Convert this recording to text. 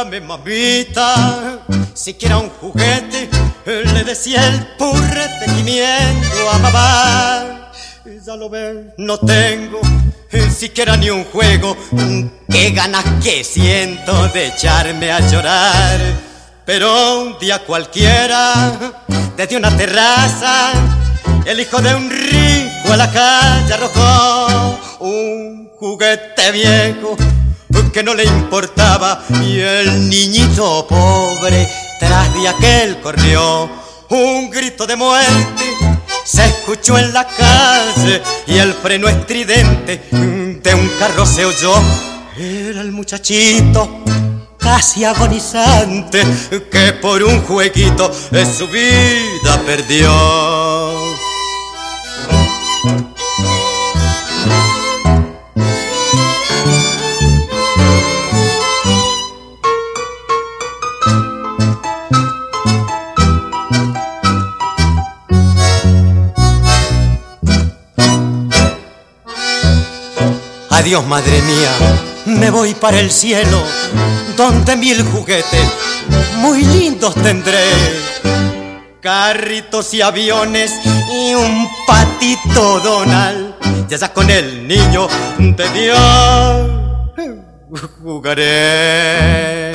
Dame, mamita, siquiera un juguete, le decía el purrete gimiendo a mamá. Ya lo ves, no tengo siquiera ni un juego. Qué ganas que siento de echarme a llorar. Pero un día cualquiera, desde una terraza, el hijo de un rico a la calle arrojó un juguete viejo que no le importaba, y el niñito pobre tras de aquel corrió. Un grito de muerte se escuchó en la calle y el freno estridente de un carro se oyó. Era el muchachito casi agonizante que por un jueguito su vida perdió. Adiós, madre mía, me voy para el cielo, donde 1000 juguetes muy lindos tendré. Carritos y aviones y un patito Donald, y allá con el niño de Dios jugaré.